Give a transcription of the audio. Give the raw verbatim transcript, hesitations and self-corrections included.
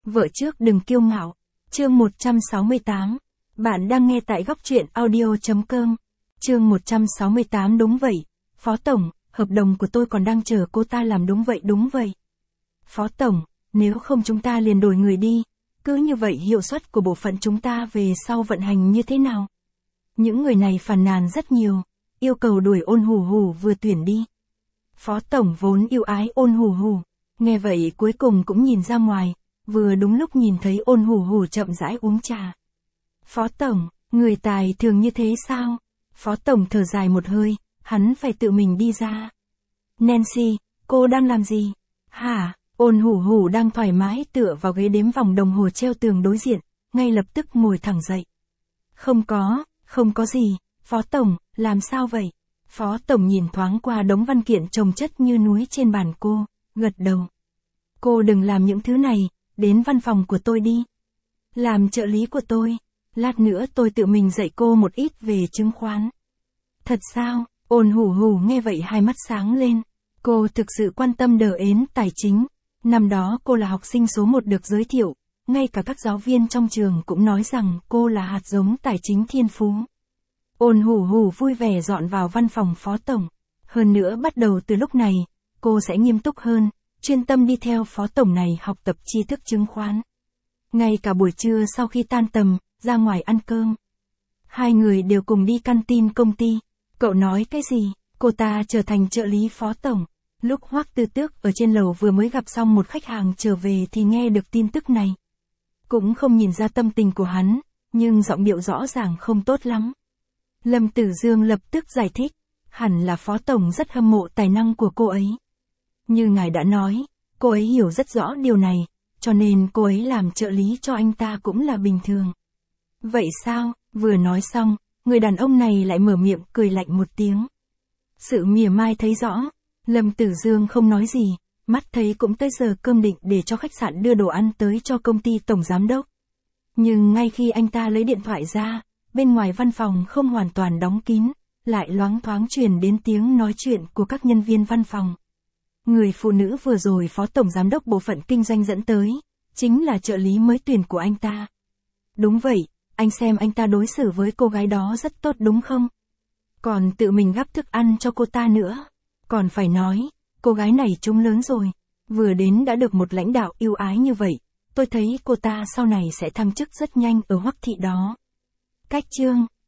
Vợ trước đừng kiêu ngạo. Chương một trăm sáu mươi tám. Bạn đang nghe tại góc truyện audio chấm com. Chương một trăm sáu mươi tám. Đúng vậy, Phó Tổng, hợp đồng của tôi còn đang chờ cô ta làm. Đúng vậy đúng vậy. Phó Tổng, nếu không chúng ta liền đổi người đi. Cứ như vậy hiệu suất của bộ phận chúng ta về sau vận hành như thế nào? Những người này phàn nàn rất nhiều, yêu cầu đuổi Ôn Hù Hù vừa tuyển đi. Phó Tổng vốn yêu ái Ôn Hù Hù, nghe vậy cuối cùng cũng nhìn ra ngoài, vừa đúng lúc nhìn thấy Ôn Hù Hù chậm rãi uống trà. Phó Tổng, người tài thường như thế sao? Phó Tổng thở dài một hơi, hắn phải tự mình đi ra. Nancy, cô đang làm gì? Hả? Ôn Hù Hù đang thoải mái tựa vào ghế đếm vòng đồng hồ treo tường đối diện, ngay lập tức ngồi thẳng dậy. Không có, không có gì, Phó Tổng, làm sao vậy? Phó Tổng nhìn thoáng qua đống văn kiện chồng chất như núi trên bàn cô, gật đầu. Cô đừng làm những thứ này, đến văn phòng của tôi đi. Làm trợ lý của tôi, lát nữa tôi tự mình dạy cô một ít về chứng khoán. Thật sao? Ôn Hù Hù nghe vậy hai mắt sáng lên, cô thực sự quan tâm đờ ến tài chính. Năm đó cô là học sinh số một được giới thiệu, ngay cả các giáo viên trong trường cũng nói rằng cô là hạt giống tài chính thiên phú. Ôn Hù Hù vui vẻ dọn vào văn phòng Phó Tổng. Hơn nữa bắt đầu từ lúc này, cô sẽ nghiêm túc hơn, chuyên tâm đi theo Phó Tổng này học tập tri thức chứng khoán. Ngay cả buổi trưa sau khi tan tầm, ra ngoài ăn cơm. Hai người đều cùng đi canteen công ty. Cậu nói cái gì? Cô ta trở thành trợ lý Phó Tổng. Lúc Hoắc Tư Tước ở trên lầu vừa mới gặp xong một khách hàng trở về thì nghe được tin tức này. Cũng không nhìn ra tâm tình của hắn, nhưng giọng điệu rõ ràng không tốt lắm. Lâm Tử Dương lập tức giải thích, hẳn là Phó Tổng rất hâm mộ tài năng của cô ấy. Như ngài đã nói, cô ấy hiểu rất rõ điều này, cho nên cô ấy làm trợ lý cho anh ta cũng là bình thường. Vậy sao? Vừa nói xong, người đàn ông này lại mở miệng cười lạnh một tiếng. Sự mỉa mai thấy rõ, Lâm Tử Dương không nói gì, mắt thấy cũng tới giờ cơm định để cho khách sạn đưa đồ ăn tới cho công ty tổng giám đốc. Nhưng ngay khi anh ta lấy điện thoại ra, bên ngoài văn phòng không hoàn toàn đóng kín, lại loáng thoáng truyền đến tiếng nói chuyện của các nhân viên văn phòng. Người phụ nữ vừa rồi Phó Tổng Giám đốc bộ phận kinh doanh dẫn tới, chính là trợ lý mới tuyển của anh ta. Đúng vậy, anh xem anh ta đối xử với cô gái đó rất tốt đúng không? Còn tự mình gắp thức ăn cho cô ta nữa. Còn phải nói, cô gái này trông lớn rồi, vừa đến đã được một lãnh đạo yêu ái như vậy, tôi thấy cô ta sau này sẽ thăng chức rất nhanh ở Hoắc thị đó. Cách chương